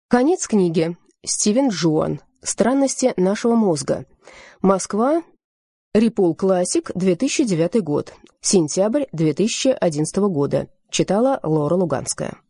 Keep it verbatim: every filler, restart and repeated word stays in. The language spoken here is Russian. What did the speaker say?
Конец книги. Стивен Джуан. «Странности нашего мозга». Москва. Рипул Классик, две тысячи девятый год. Сентябрь две тысячи одиннадцатого года. Читала Лора Луганская.